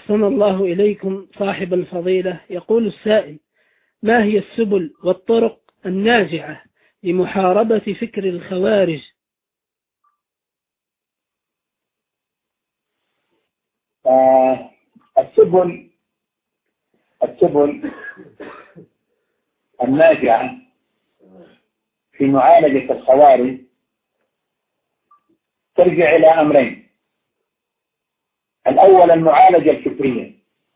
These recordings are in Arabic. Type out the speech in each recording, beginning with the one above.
أحسن الله إليكم صاحب الفضيلة. يقول السائل: ما هي السبل والطرق الناجعة لمحاربة فكر الخوارج؟ السبل الناجعة في معالجة الخوارج ترجع إلى أمرين. الأول المعالجة الفكرية،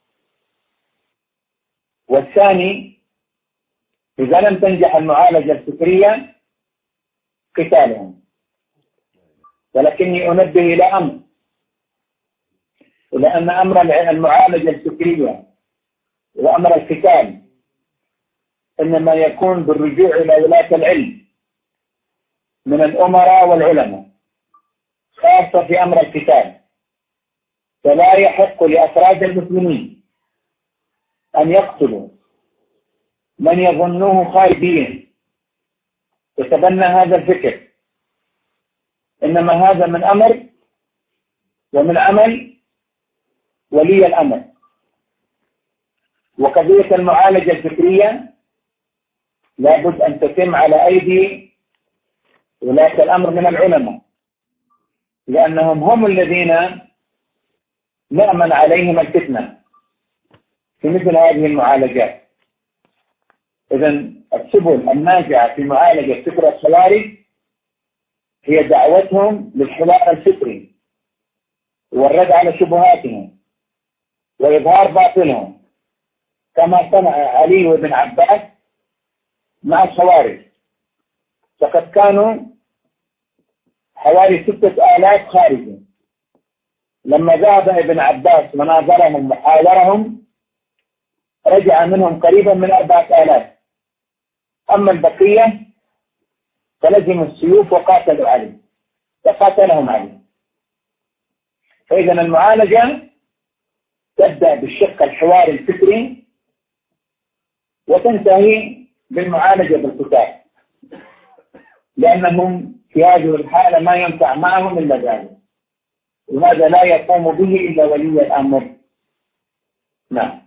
والثاني إذا لم تنجح المعالجة الفكرية قتالهم. ولكني أنبه إلى أمر، إلى أن أمر المعالجة الفكرية وأمر القتال إنما يكون بالرجوع إلى ولاة العلم من الأمراء والعلماء، خاصة في أمر القتال. فلا يحق لأفراد المسلمين أن يقتلوا من يظنوه خارجيا يتبنى هذا الفكر، إنما هذا من أمر ومن عمل ولي الأمر. وقضية المعالجة الفكرية لابد أن تتم على أيدي ولاة الأمر من العلماء، لأنهم هم الذين نأمن عليهم الفتنة في مثل هذه المعالجات. إذن السبل الناجعة في معالجة فكر الخوارج هي دعوتهم للحوار الفكري والرد على شبهاتهم وإظهار باطلهم، كما صنع علي بن عباس مع الخوارج. فقد كانوا حوالي 6000 خارجا، لما ذهب ابن عباس وناظرهم وحاورهم رجع منهم قريبا من 4000. أما البقية فلزموا السيوف وقاتلوا عليه وقاتلهم عليه. فإذا المعالجة تبدأ بالشق الحواري الفكري وتنتهي بالمعالجة بالقتال، لأنهم في هذه الحالة ما ينفع معهم إلا ذلك، وهذا لا يقوم به إلا ولي الأمر. نعم.